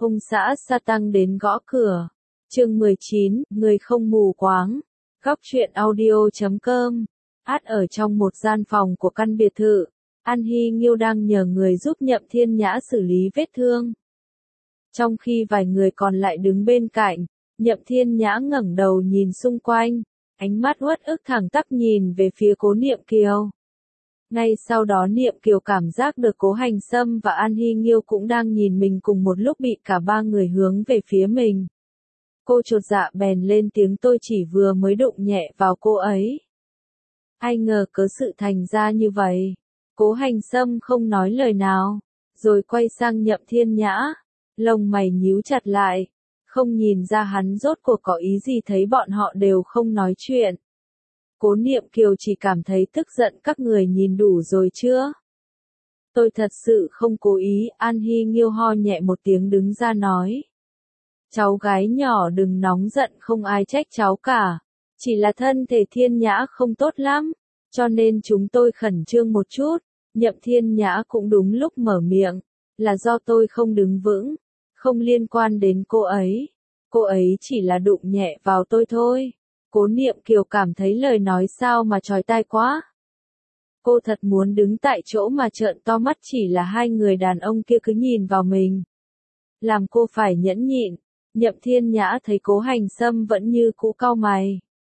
Ông xã sa tăng đến gõ cửa. Chương 19, người không mù quáng. Góc truyện audio.com. Ở trong một gian phòng của căn biệt thự, An Hy Nghiêu đang nhờ người giúp Nhậm Thiên Nhã xử lý vết thương. Trong khi vài người còn lại đứng bên cạnh, Nhậm Thiên Nhã ngẩng đầu nhìn xung quanh, ánh mắt uất ức thẳng tắp nhìn về phía Cố Niệm Kiều. Ngay sau đó Niệm Kiều cảm giác được Cố Hành Sâm và An Hy Nghiêu cũng đang nhìn mình cùng một lúc, bị cả ba người hướng về phía mình. Cô chột dạ bèn lên tiếng, tôi chỉ vừa mới đụng nhẹ vào cô ấy. Ai ngờ cớ sự thành ra như vậy. Cố Hành Sâm không nói lời nào, rồi quay sang Nhậm Thiên Nhã, lông mày nhíu chặt lại, không nhìn ra hắn rốt cuộc có ý gì, thấy bọn họ đều không nói chuyện. Cố Niệm Kiều chỉ cảm thấy tức giận, các người nhìn đủ rồi chưa? Tôi thật sự không cố ý. An Hy Nghiêu ho nhẹ một tiếng đứng ra nói. Cháu gái nhỏ đừng nóng giận, không ai trách cháu cả. Chỉ là thân thể Thiên Nhã không tốt lắm, cho nên chúng tôi khẩn trương một chút. Nhậm Thiên Nhã cũng đúng lúc mở miệng, là do tôi không đứng vững, không liên quan đến cô ấy. Cô ấy chỉ là đụng nhẹ vào tôi thôi. Cố Niệm Kiều cảm thấy lời nói sao mà chói tai quá. Cô thật muốn đứng tại chỗ mà trợn to mắt, chỉ là hai người đàn ông kia cứ nhìn vào mình, làm cô phải nhẫn nhịn. Nhậm Thiên Nhã thấy Cố Hành Sâm vẫn như cũ cau mày,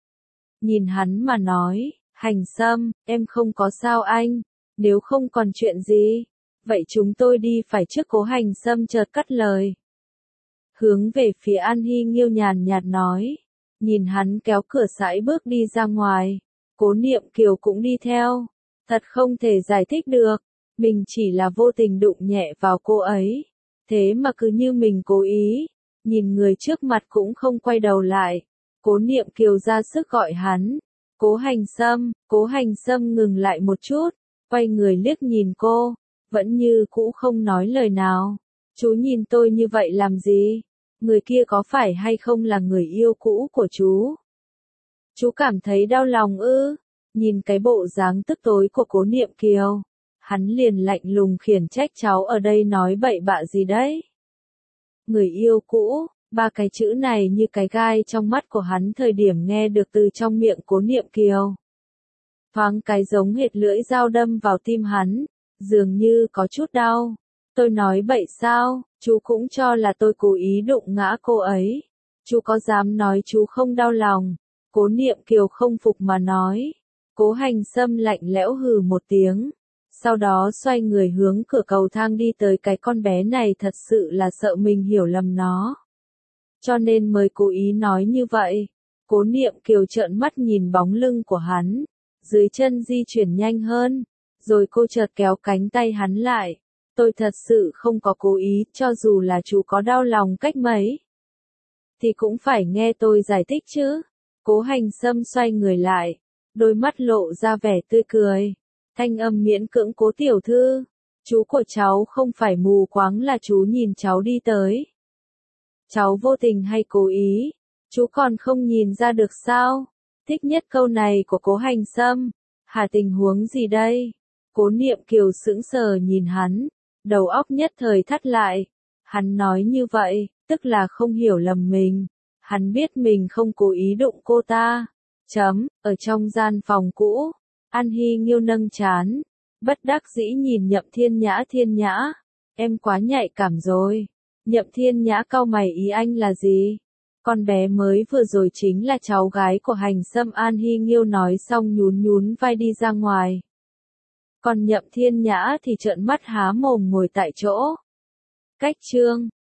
nhìn hắn mà nói, Hành Sâm, em không có sao anh, nếu không còn chuyện gì, vậy chúng tôi đi phải trước. Cố Hành Sâm chợt cắt lời, hướng về phía An Hy Nghiêu nhàn nhạt nói, nhìn hắn kéo cửa sải bước đi ra ngoài. Cố Niệm Kiều cũng đi theo, thật không thể giải thích được, mình chỉ là vô tình đụng nhẹ vào cô ấy, thế mà cứ như mình cố ý. Nhìn người trước mặt cũng không quay đầu lại, Cố Niệm Kiều ra sức gọi hắn, Cố Hành Sâm. Cố Hành Sâm ngừng lại một chút, quay người liếc nhìn cô, vẫn như cũ không nói lời nào. Chú nhìn tôi như vậy làm gì? Người kia có phải hay không là người yêu cũ của chú? Chú cảm thấy đau lòng ư? Nhìn cái bộ dáng tức tối của Cố Niệm Kiều, hắn liền lạnh lùng khiển trách, cháu ở đây nói bậy bạ gì đấy? Người yêu cũ, ba cái chữ này như cái gai trong mắt của hắn thời điểm nghe được từ trong miệng Cố Niệm Kiều. Thoáng cái giống hệt lưỡi dao đâm vào tim hắn, dường như có chút đau. Tôi nói bậy sao? Chú cũng cho là tôi cố ý đụng ngã cô ấy. Chú có dám nói chú không đau lòng? Cố Niệm Kiều không phục mà nói. Cố Hành Sâm lạnh lẽo hừ một tiếng, sau đó xoay người hướng cửa cầu thang đi tới. Cái con bé này thật sự là sợ mình hiểu lầm nó, cho nên mới cố ý nói như vậy. Cố Niệm Kiều trợn mắt nhìn bóng lưng của hắn, dưới chân di chuyển nhanh hơn, rồi cô chợt kéo cánh tay hắn lại. Tôi thật sự không có cố ý, cho dù là chú có đau lòng cách mấy, thì cũng phải nghe tôi giải thích chứ. Cố Hành Sâm xoay người lại, đôi mắt lộ ra vẻ tươi cười, thanh âm miễn cưỡng, Cố tiểu thư, chú của cháu không phải mù quáng, là chú nhìn cháu đi tới. Cháu vô tình hay cố ý, chú còn không nhìn ra được sao? Thích nhất câu này của Cố Hành Sâm. Hà, tình huống gì đây? Cố Niệm Kiều sững sờ nhìn hắn, đầu óc nhất thời thắt lại. Hắn nói như vậy, tức là không hiểu lầm mình. Hắn biết mình không cố ý đụng cô ta. Ở trong gian phòng cũ, An Hy Nghiêu nâng trán, bất đắc dĩ nhìn Nhậm Thiên Nhã. Thiên Nhã, em quá nhạy cảm rồi. Nhậm Thiên Nhã cau mày, ý anh là gì? Con bé mới vừa rồi chính là cháu gái của Hành Sâm. An Hy Nghiêu nói xong nhún nhún vai đi ra ngoài. Còn Nhậm Thiên Nhã thì trợn mắt há mồm ngồi tại chỗ. Cách chương